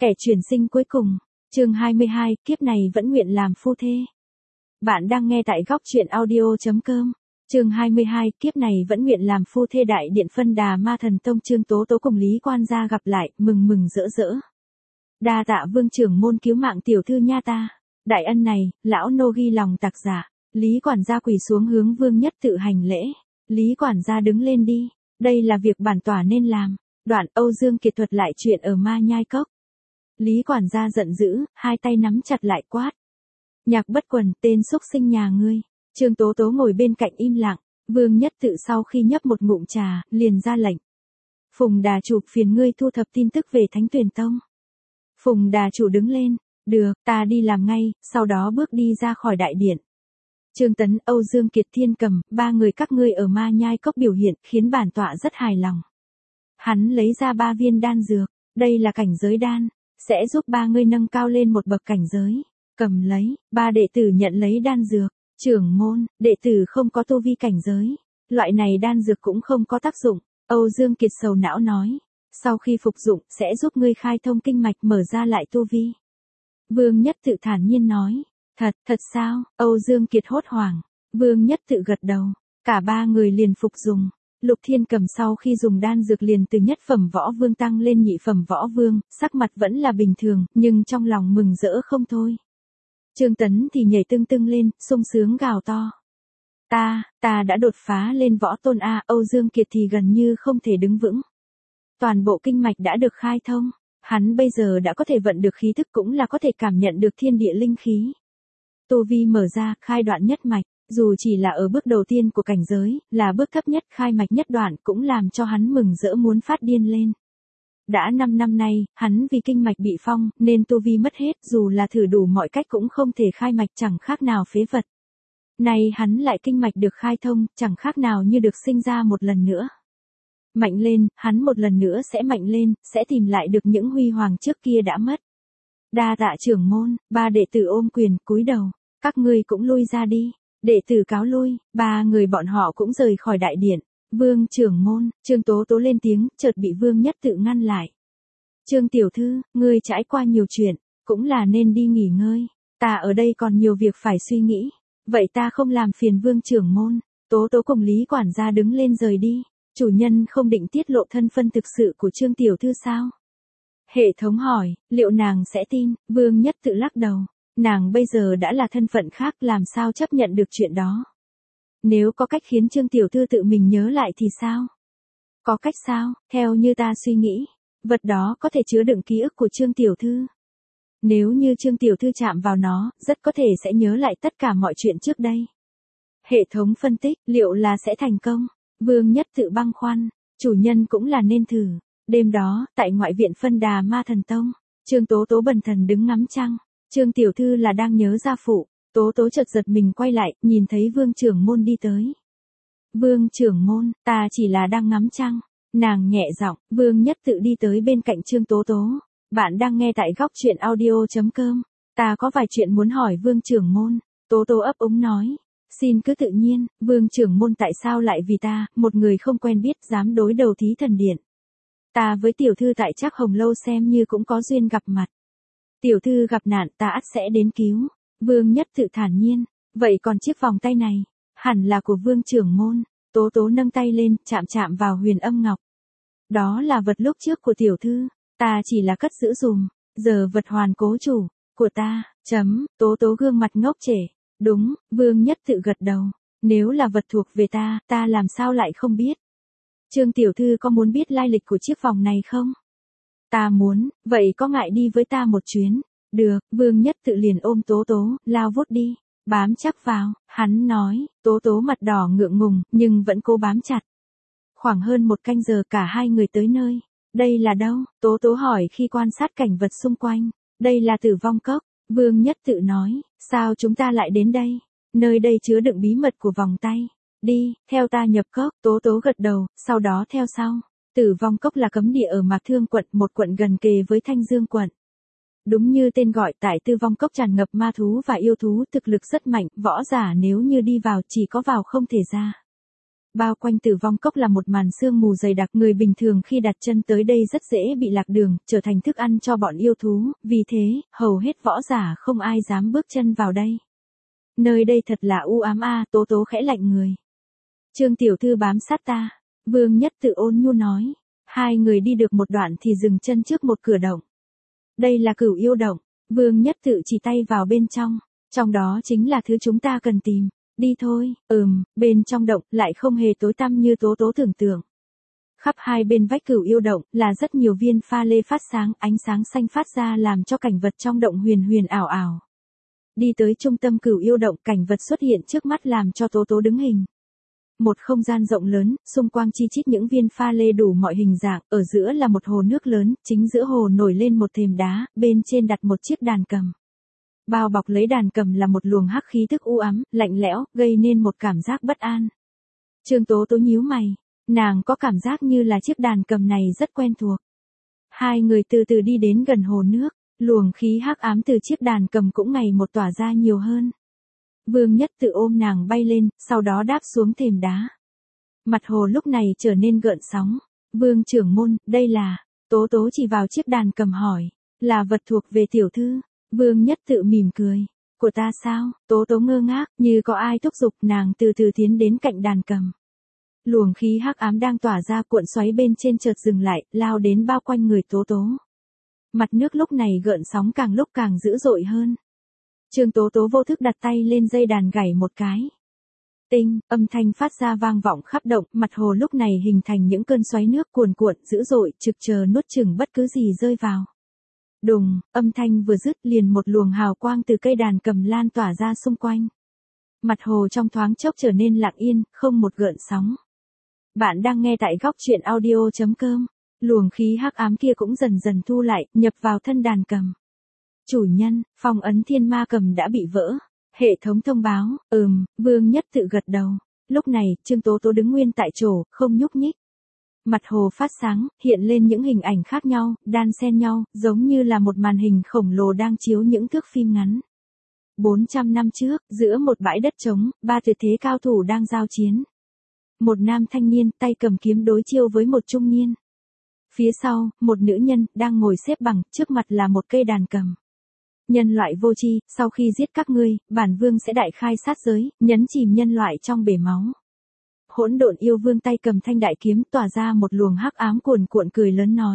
Kẻ chuyển sinh cuối cùng, chương 22, kiếp này vẫn nguyện làm phu thê. Bạn đang nghe tại góc truyện audio.com. Chương 22, kiếp này vẫn nguyện làm phu thê. Đại điện Phân Đà Ma Thần Tông, Trương Tố Tố cùng Lý Quan gia gặp lại, mừng mừng rỡ rỡ. Đa tạ vương trưởng môn cứu mạng tiểu thư nha ta. Đại ân này, lão nô ghi lòng tạc giả. Lý quản gia quỳ xuống hướng Vương Nhất Tự hành lễ. Lý quản gia đứng lên đi, đây là việc bản tỏa nên làm. Đoạn Âu Dương Kiệt thuật lại chuyện ở Ma Nhai Cốc. Lý quản gia giận dữ, hai tay nắm chặt lại quát. Nhạc Bất Quần, tên xúc sinh nhà ngươi. Trương Tố Tố ngồi bên cạnh im lặng. Vương Nhất Tự sau khi nhấp một ngụm trà, liền ra lệnh. Phùng đà chủ, phiền ngươi thu thập tin tức về Thánh Tuyền Tông. Phùng đà chủ đứng lên. Được, ta đi làm ngay, sau đó bước đi ra khỏi đại điện. Trương Tấn, Âu Dương Kiệt, Thiên Cầm, ba người các ngươi ở Ma Nhai Cốc biểu hiện khiến bản tọa rất hài lòng. Hắn lấy ra 3 viên đan dược, đây là cảnh giới đan, sẽ giúp ba ngươi nâng cao lên một bậc cảnh giới. Cầm lấy, ba đệ tử nhận lấy đan dược. Trưởng môn, đệ tử không có tu vi cảnh giới, loại này đan dược cũng không có tác dụng. Âu Dương Kiệt sầu não nói, sau khi phục dụng sẽ giúp ngươi khai thông kinh mạch, mở ra lại tu vi. Vương Nhất Tự thản nhiên nói, thật sao? Âu Dương Kiệt hốt hoảng. Vương Nhất Tự gật đầu, cả ba người liền phục dùng. Lục Thiên Cầm sau khi dùng đan dược liền từ nhất phẩm võ vương tăng lên nhị phẩm võ vương, sắc mặt vẫn là bình thường, nhưng trong lòng mừng rỡ không thôi. Trương Tấn thì nhảy tưng tưng lên, sung sướng gào to. Ta đã đột phá lên võ tôn a. Âu Dương Kiệt thì gần như không thể đứng vững. Toàn bộ kinh mạch đã được khai thông, hắn bây giờ đã có thể vận được khí thức, cũng là có thể cảm nhận được thiên địa linh khí. Tu vi mở ra, khai đoạn nhất mạch, dù chỉ là ở bước đầu tiên của cảnh giới, là bước thấp nhất, khai mạch nhất đoạn, cũng làm cho hắn mừng rỡ muốn phát điên lên. Đã 5 năm nay, hắn vì kinh mạch bị phong, nên tu vi mất hết, dù là thử đủ mọi cách cũng không thể khai mạch, chẳng khác nào phế vật. Nay hắn lại kinh mạch được khai thông, chẳng khác nào như được sinh ra một lần nữa. Mạnh lên, hắn một lần nữa sẽ mạnh lên, sẽ tìm lại được những huy hoàng trước kia đã mất. Đa tạ trưởng môn. Ba đệ tử ôm quyền, cúi đầu. Các ngươi cũng lui ra đi. Đệ tử cáo lui, ba người bọn họ cũng rời khỏi đại điện. Vương trưởng môn, Trương Tố Tố lên tiếng, chợt bị Vương Nhất Tự ngăn lại. Trương tiểu thư, ngươi trải qua nhiều chuyện, cũng là nên đi nghỉ ngơi. Ta ở đây còn nhiều việc phải suy nghĩ. Vậy ta không làm phiền Vương trưởng môn. Tố Tố cùng Lý quản gia đứng lên rời đi. Chủ nhân không định tiết lộ thân phận thực sự của Trương tiểu thư sao? Hệ thống hỏi, liệu nàng sẽ tin? Vương Nhất Tự lắc đầu. Nàng bây giờ đã là thân phận khác, làm sao chấp nhận được chuyện đó? Nếu có cách khiến Trương tiểu thư tự mình nhớ lại thì sao? Có cách sao? Theo như ta suy nghĩ, vật đó có thể chứa đựng ký ức của Trương tiểu thư. Nếu như Trương tiểu thư chạm vào nó, rất có thể sẽ nhớ lại tất cả mọi chuyện trước đây. Hệ thống phân tích, liệu là sẽ thành công? Vương Nhất Tự băn khoăn, chủ nhân cũng là nên thử. Đêm đó, tại ngoại viện Phân Đà Ma Thần Tông, Trương Tố Tố bần thần đứng ngắm trăng. Trương tiểu thư là đang nhớ gia phụ. Tố Tố chợt giật mình quay lại, nhìn thấy Vương trưởng môn đi tới. Vương trưởng môn, ta chỉ là đang ngắm trăng. Nàng nhẹ giọng. Vương Nhất Tự đi tới bên cạnh Trương Tố Tố. Bạn đang nghe tại góc truyện audio.com. Ta có vài chuyện muốn hỏi Vương trưởng môn. Tố Tố ấp úng nói. Xin cứ tự nhiên. Vương trưởng môn tại sao lại vì ta, một người không quen biết, dám đối đầu Thí Thần Điện? Ta với tiểu thư tại Trác Hồng Lâu xem như cũng có duyên gặp mặt. Tiểu thư gặp nạn, ta ắt sẽ đến cứu. Vương Nhất Tự thản nhiên. Vậy còn chiếc vòng tay này, hẳn là của Vương trưởng môn. Tố Tố nâng tay lên, chạm vào huyền âm ngọc. Đó là vật lúc trước của tiểu thư, ta chỉ là cất giữ dùm, giờ vật hoàn cố chủ, của ta. Tố Tố gương mặt ngốc trệ. Đúng. Vương Nhất Tự gật đầu. Nếu là vật thuộc về ta làm sao lại không biết? Trương tiểu thư có muốn biết lai lịch của chiếc vòng này không? Ta muốn. Vậy có ngại đi với ta một chuyến? Được. Vương Nhất Tự liền ôm Tố Tố, lao vút đi, bám chắc vào. Hắn nói. Tố Tố mặt đỏ ngượng ngùng, nhưng vẫn cố bám chặt. Khoảng hơn 1 canh giờ cả hai người tới nơi. Đây là đâu? Tố Tố hỏi khi quan sát cảnh vật xung quanh. Đây là Tử Vong Cốc. Vương Nhất Tự nói. Sao chúng ta lại đến đây? Nơi đây chứa đựng bí mật của vòng tay. Đi, theo ta nhập cốc. Tố Tố gật đầu, sau đó theo sau. Tử Vong Cốc là cấm địa ở Mạc Thương quận, một quận gần kề với Thanh Dương quận. Đúng như tên gọi, tại Tử Vong Cốc tràn ngập ma thú và yêu thú, thực lực rất mạnh, võ giả nếu như đi vào chỉ có vào không thể ra. Bao quanh Tử Vong Cốc là một màn sương mù dày đặc, người bình thường khi đặt chân tới đây rất dễ bị lạc đường, trở thành thức ăn cho bọn yêu thú, vì thế, hầu hết võ giả không ai dám bước chân vào đây. Nơi đây thật là u ám a, Tố Tố khẽ lạnh người. Trương tiểu thư bám sát ta, Vương Nhất Tự ôn nhu nói. Hai người đi được một đoạn thì dừng chân trước một cửa động. Đây là Cửu Yêu Động, Vương Nhất Tự chỉ tay vào bên trong đó chính là thứ chúng ta cần tìm. Đi thôi. Bên trong động lại không hề tối tăm như Tố Tố tưởng tượng. Khắp hai bên vách Cửu Yêu Động là rất nhiều viên pha lê phát sáng, ánh sáng xanh phát ra làm cho cảnh vật trong động huyền huyền ảo ảo. Đi tới trung tâm Cửu Yêu Động, cảnh vật xuất hiện trước mắt làm cho Tố Tố đứng hình. Một không gian rộng lớn, xung quanh chi chít những viên pha lê đủ mọi hình dạng, ở giữa là một hồ nước lớn, chính giữa hồ nổi lên một thềm đá, bên trên đặt một chiếc đàn cầm. Bao bọc lấy đàn cầm là một luồng hắc khí tức u ám, lạnh lẽo, gây nên một cảm giác bất an. Trương Tố Tố nhíu mày, nàng có cảm giác như là chiếc đàn cầm này rất quen thuộc. Hai người từ từ đi đến gần hồ nước, luồng khí hắc ám từ chiếc đàn cầm cũng ngày một tỏa ra nhiều hơn. Vương Nhất Tự ôm nàng bay lên, sau đó đáp xuống thềm đá. Mặt hồ lúc này trở nên gợn sóng. Vương trưởng môn, đây là, Tố Tố chỉ vào chiếc đàn cầm hỏi, là vật thuộc về tiểu thư. Vương Nhất Tự mỉm cười, của ta sao? Tố Tố ngơ ngác, như có ai thúc giục, nàng từ từ tiến đến cạnh đàn cầm. Luồng khí hắc ám đang tỏa ra cuộn xoáy bên trên chợt dừng lại, lao đến bao quanh người Tố Tố. Mặt nước lúc này gợn sóng càng lúc càng dữ dội hơn. Trương Tố Tố vô thức đặt tay lên dây đàn gảy một cái. Tinh, âm thanh phát ra vang vọng khắp động, mặt hồ lúc này hình thành những cơn xoáy nước cuồn cuộn dữ dội, trực chờ nuốt chửng bất cứ gì rơi vào. Đùng, âm thanh vừa dứt liền một luồng hào quang từ cây đàn cầm lan tỏa ra xung quanh. Mặt hồ trong thoáng chốc trở nên lặng yên, không một gợn sóng. Bạn đang nghe tại góc truyện audio.com. Luồng khí hắc ám kia cũng dần dần thu lại, nhập vào thân đàn cầm. Chủ nhân, phong ấn thiên ma cầm đã bị vỡ. Hệ thống thông báo, Vương Nhất Tự gật đầu. Lúc này, Trương Tố Tố đứng nguyên tại chỗ, không nhúc nhích. Mặt hồ phát sáng, hiện lên những hình ảnh khác nhau, đan xen nhau, giống như là một màn hình khổng lồ đang chiếu những thước phim ngắn. 400 năm trước, giữa một bãi đất trống, ba tuyệt thế cao thủ đang giao chiến. Một nam thanh niên tay cầm kiếm đối chiêu với một trung niên. Phía sau, một nữ nhân đang ngồi xếp bằng, trước mặt là một cây đàn cầm. Nhân loại vô tri, sau khi giết các ngươi, bản vương sẽ đại khai sát giới, nhấn chìm nhân loại trong bể máu. Hỗn Độn Yêu Vương tay cầm thanh đại kiếm tỏa ra một luồng hắc ám cuồn cuộn cười lớn nói.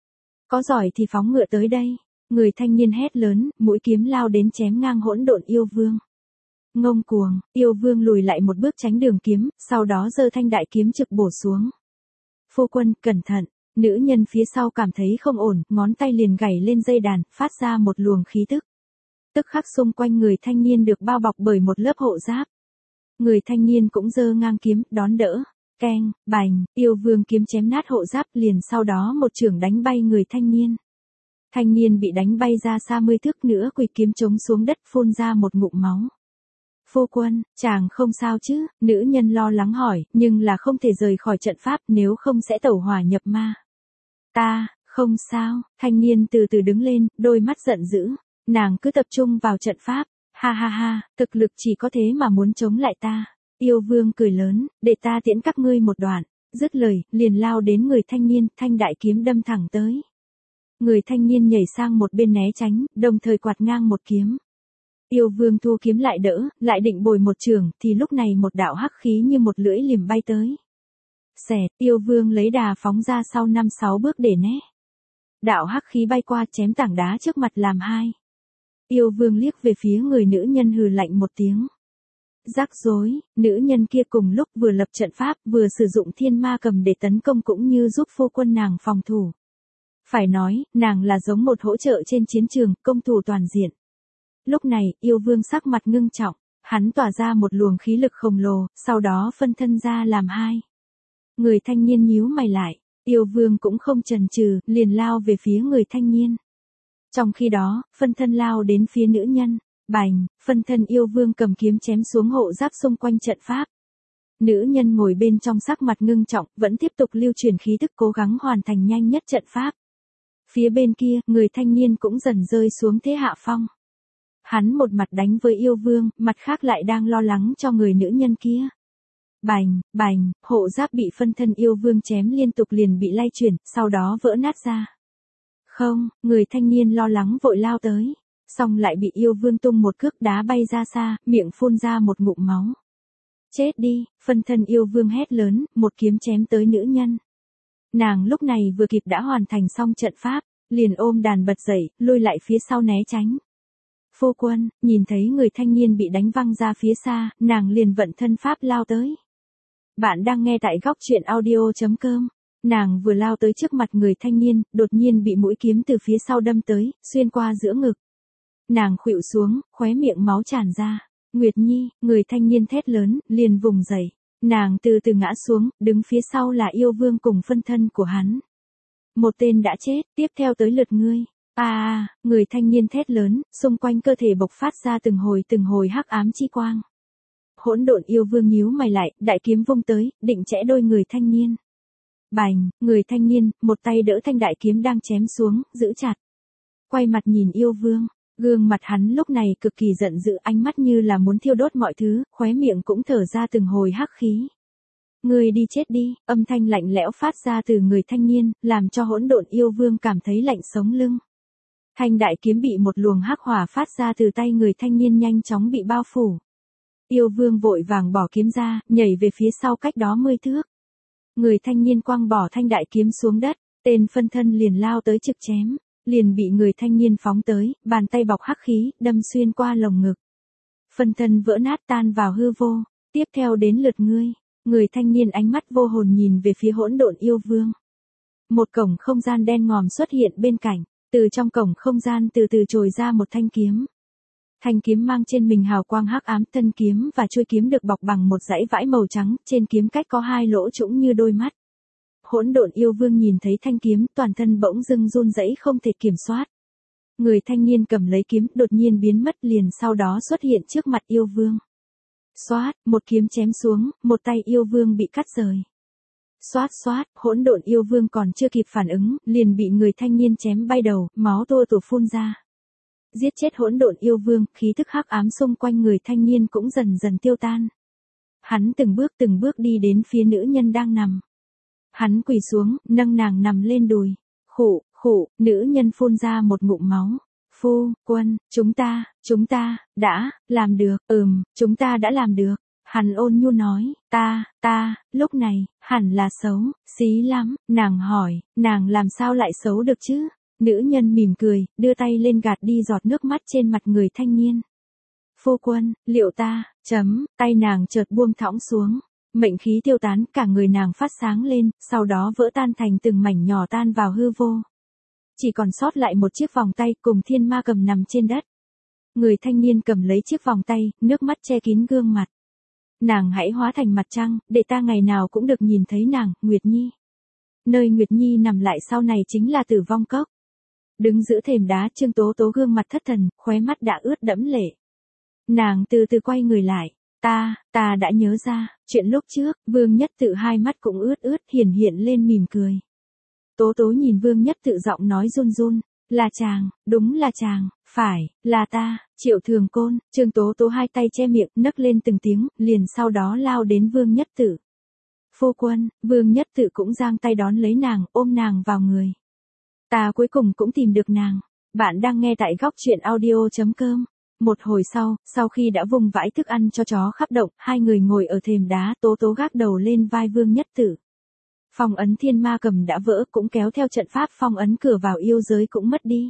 Có giỏi thì phóng ngựa tới đây. Người thanh niên hét lớn, mũi kiếm lao đến chém ngang Hỗn Độn Yêu Vương. Ngông cuồng, Yêu Vương lùi lại một bước tránh đường kiếm, sau đó giơ thanh đại kiếm trực bổ xuống. Phu quân, cẩn thận. Nữ nhân phía sau cảm thấy không ổn, ngón tay liền gảy lên dây đàn, phát ra một luồng khí tức. Tức khắc xung quanh người thanh niên được bao bọc bởi một lớp hộ giáp. Người thanh niên cũng giơ ngang kiếm, đón đỡ. Keng, bành, Yêu Vương kiếm chém nát hộ giáp, liền sau đó một chưởng đánh bay người thanh niên. Thanh niên bị đánh bay ra xa 10 thước nữa, quỳ kiếm chống xuống đất, phun ra một ngụm máu. Phu quân, chàng không sao chứ? Nữ nhân lo lắng hỏi, nhưng là không thể rời khỏi trận pháp, nếu không sẽ tẩu hỏa nhập ma. Ta, không sao. Thanh niên từ từ đứng lên, đôi mắt giận dữ. Nàng cứ tập trung vào trận pháp. Ha ha ha, thực lực chỉ có thế mà muốn chống lại ta. Yêu Vương cười lớn, để ta tiễn các ngươi một đoạn. Dứt lời, liền lao đến người thanh niên, thanh đại kiếm đâm thẳng tới. Người thanh niên nhảy sang một bên né tránh, đồng thời quạt ngang một kiếm. Yêu Vương thu kiếm lại đỡ, lại định bồi một chưởng, thì lúc này một đạo hắc khí như một lưỡi liềm bay tới. Xẹt, Yêu Vương lấy đà phóng ra sau 5-6 bước để né. Đạo hắc khí bay qua chém tảng đá trước mặt làm hai. Yêu Vương liếc về phía người nữ nhân hừ lạnh một tiếng. Rắc rối, nữ nhân kia cùng lúc vừa lập trận pháp, vừa sử dụng thiên ma cầm để tấn công cũng như giúp phu quân nàng phòng thủ. Phải nói, nàng là giống một hỗ trợ trên chiến trường, công thủ toàn diện. Lúc này, Yêu Vương sắc mặt ngưng trọng, hắn tỏa ra một luồng khí lực khổng lồ, sau đó phân thân ra làm hai. Người thanh niên nhíu mày lại, Yêu Vương cũng không chần chừ, liền lao về phía người thanh niên. Trong khi đó, phân thân lao đến phía nữ nhân, bành, phân thân Yêu Vương cầm kiếm chém xuống hộ giáp xung quanh trận pháp. Nữ nhân ngồi bên trong sắc mặt ngưng trọng, vẫn tiếp tục lưu truyền khí tức cố gắng hoàn thành nhanh nhất trận pháp. Phía bên kia, người thanh niên cũng dần rơi xuống thế hạ phong. Hắn một mặt đánh với Yêu Vương, mặt khác lại đang lo lắng cho người nữ nhân kia. Bành, bành, hộ giáp bị phân thân yêu vương chém liên tục liền bị lay chuyển, sau đó vỡ nát ra. Không, người thanh niên lo lắng vội lao tới. Xong lại bị yêu vương tung một cước đá bay ra xa, miệng phun ra một ngụm máu. Chết đi, phân thân yêu vương hét lớn, một kiếm chém tới nữ nhân. Nàng lúc này vừa kịp đã hoàn thành xong trận pháp, liền ôm đàn bật dậy, lui lại phía sau né tránh. Phu quân, nhìn thấy người thanh niên bị đánh văng ra phía xa, nàng liền vận thân pháp lao tới. Bạn đang nghe tại góc truyện audio.com. Nàng vừa lao tới trước mặt người thanh niên, đột nhiên bị mũi kiếm từ phía sau đâm tới, xuyên qua giữa ngực. Nàng khuỵu xuống, khóe miệng máu tràn ra. Nguyệt Nhi, người thanh niên thét lớn, liền vùng dậy. Nàng từ từ ngã xuống, đứng phía sau là yêu vương cùng phân thân của hắn. Một tên đã chết, tiếp theo tới lượt ngươi. Người thanh niên thét lớn, xung quanh cơ thể bộc phát ra từng hồi hắc ám chi quang. Hỗn độn yêu vương nhíu mày lại, đại kiếm vung tới, định chẽ đôi người thanh niên. Bành, người thanh niên, một tay đỡ thanh đại kiếm đang chém xuống, giữ chặt. Quay mặt nhìn yêu vương, gương mặt hắn lúc này cực kỳ giận dữ, ánh mắt như là muốn thiêu đốt mọi thứ, khóe miệng cũng thở ra từng hồi hắc khí. Người đi chết đi, âm thanh lạnh lẽo phát ra từ người thanh niên, làm cho hỗn độn yêu vương cảm thấy lạnh sống lưng. Thanh đại kiếm bị một luồng hắc hỏa phát ra từ tay người thanh niên nhanh chóng bị bao phủ. Yêu vương vội vàng bỏ kiếm ra, nhảy về phía sau cách đó 10 thước. Người thanh niên quăng bỏ thanh đại kiếm xuống đất, tên phân thân liền lao tới trực chém, liền bị người thanh niên phóng tới, bàn tay bọc hắc khí, đâm xuyên qua lồng ngực. Phân thân vỡ nát tan vào hư vô, tiếp theo đến lượt ngươi. Người thanh niên ánh mắt vô hồn nhìn về phía hỗn độn yêu vương. Một cổng không gian đen ngòm xuất hiện bên cạnh, từ trong cổng không gian từ từ trồi ra một thanh kiếm. Thanh kiếm mang trên mình hào quang hắc ám, thân kiếm và chuôi kiếm được bọc bằng một dãy vải màu trắng, trên kiếm cách có 2 lỗ trũng như đôi mắt. Hỗn độn yêu vương nhìn thấy thanh kiếm, toàn thân bỗng dưng run rẩy không thể kiểm soát. Người thanh niên cầm lấy kiếm, đột nhiên biến mất liền sau đó xuất hiện trước mặt yêu vương. Xoát, một kiếm chém xuống, một tay yêu vương bị cắt rời. Xoát xoát, hỗn độn yêu vương còn chưa kịp phản ứng, liền bị người thanh niên chém bay đầu, máu tua tủa phun ra. Giết chết hỗn độn yêu vương, khí thức hắc ám xung quanh người thanh niên cũng dần dần tiêu tan. Hắn từng bước đi đến phía nữ nhân đang nằm. Hắn quỳ xuống, nâng nàng nằm lên đùi. Khụ, nữ nhân phun ra một ngụm máu. Phu quân, chúng ta, đã, làm được, chúng ta đã làm được. Hắn ôn nhu nói, ta, lúc này, hẳn là xấu, xí lắm, nàng hỏi, nàng làm sao lại xấu được chứ? Nữ nhân mỉm cười, đưa tay lên gạt đi giọt nước mắt trên mặt người thanh niên. Phu quân, liệu ta, tay nàng chợt buông thõng xuống. Mệnh khí tiêu tán, cả người nàng phát sáng lên, sau đó vỡ tan thành từng mảnh nhỏ tan vào hư vô. Chỉ còn sót lại một chiếc vòng tay cùng thiên ma cầm nằm trên đất. Người thanh niên cầm lấy chiếc vòng tay, nước mắt che kín gương mặt. Nàng hãy hóa thành mặt trăng, để ta ngày nào cũng được nhìn thấy nàng, Nguyệt Nhi. Nơi Nguyệt Nhi nằm lại sau này chính là Tử Vong Cốc. Đứng giữa thềm đá, Trương Tố Tố gương mặt thất thần, khóe mắt đã ướt đẫm lệ. Nàng từ từ quay người lại. Ta đã nhớ ra, chuyện lúc trước, Vương Nhất Tự hai mắt cũng ướt, hiện lên mỉm cười. Tố Tố nhìn Vương Nhất Tự giọng nói run run, là chàng, đúng là chàng, phải, là ta, Triệu Thường Côn. Trương Tố Tố hai tay che miệng, nấc lên từng tiếng, liền sau đó lao đến Vương Nhất Tự. Phu quân, Vương Nhất Tự cũng giang tay đón lấy nàng, ôm nàng vào người. Ta cuối cùng cũng tìm được nàng. Bạn đang nghe tại góc truyện audio.com. Một hồi sau khi đã vung vãi thức ăn cho chó khắp động, hai người ngồi ở thềm đá, Tố Tố gác đầu lên vai Vương Nhất Tự. Phong ấn thiên ma cầm đã vỡ, cũng kéo theo trận pháp phong ấn cửa vào yêu giới cũng mất đi.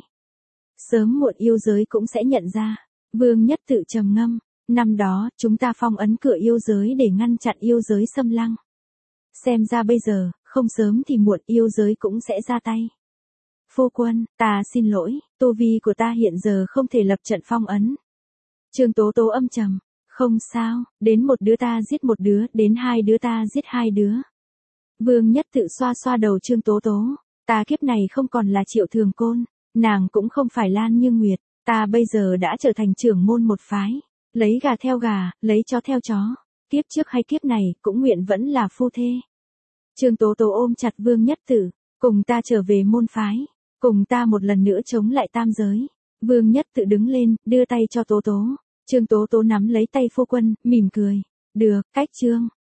Sớm muộn yêu giới cũng sẽ nhận ra. Vương Nhất Tự trầm ngâm, năm đó, chúng ta phong ấn cửa yêu giới để ngăn chặn yêu giới xâm lăng. Xem ra bây giờ, không sớm thì muộn yêu giới cũng sẽ ra tay. Phu quân, ta xin lỗi, tu vi của ta hiện giờ không thể lập trận phong ấn. Trương Tố Tố âm trầm, không sao, đến một đứa ta giết một đứa, đến 2 đứa ta giết 2 đứa. Vương Nhất Tự xoa xoa đầu Trương Tố Tố, ta kiếp này không còn là Triệu Thường Côn, nàng cũng không phải Lan Như Nguyệt, ta bây giờ đã trở thành trưởng môn một phái, lấy gà theo gà, lấy chó theo chó, kiếp trước hay kiếp này cũng nguyện vẫn là phu thê. Trương Tố Tố ôm chặt Vương Nhất Tự, cùng ta trở về môn phái, cùng ta một lần nữa chống lại tam giới. Vương Nhất Tự đứng lên, đưa tay cho Tố Tố. Trương Tố Tố nắm lấy tay phu quân, mỉm cười. Được, cách Trương,